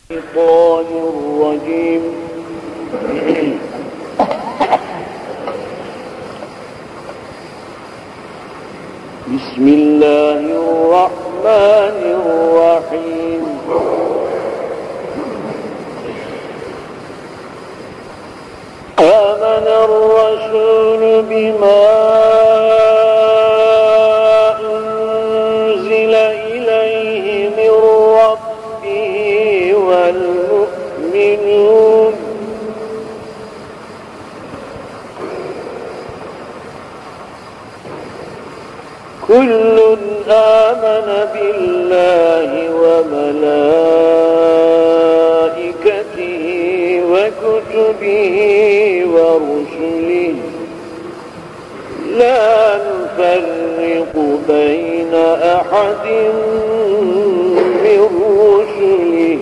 الشيطان الرجيم. بسم الله الرحمن الرحيم. آمن الرسول بما أنزل إليه من ربه والمؤمنون كل آمن بالله وملائكته وكتبه ورسله لا نفرق بين أحد من رسله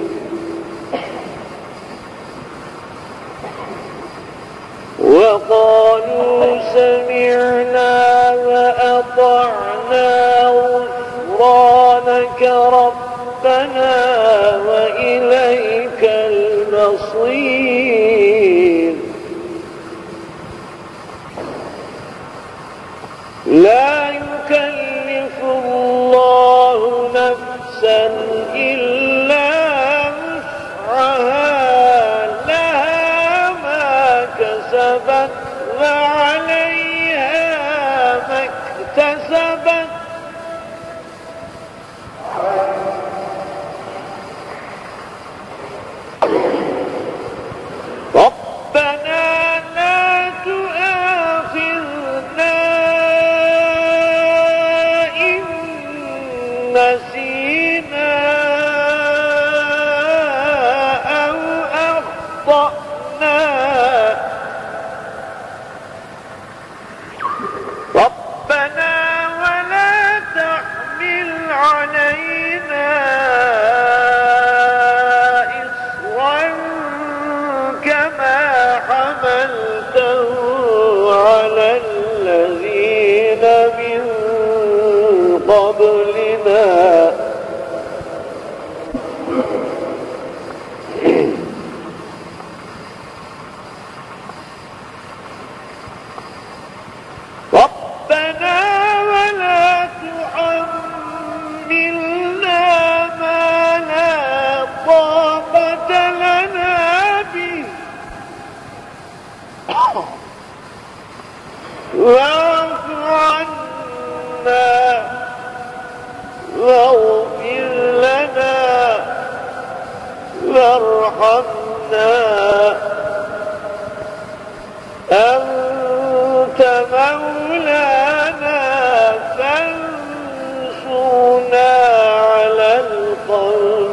وقالوا سمعنا وأطعنا غفرانك ربنا وإليك المصير. لا يكلف الله نفسا إلا وسعها لها ما كسبت وعليها ما اكتسبت ربنا لا تؤاخذنا إن نسينا أو أخطأنا ربنا ولا تحمل علينا إصرا كما حملته على الذين من قبلنا ربنا ولا تحملنا ما لا طاقة لنا به واعف عنا واغفر لنا وارحمنا أنت مولانا فانصرنا على القوم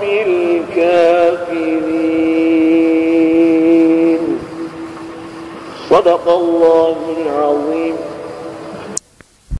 الكافرين. صدق الله العظيم.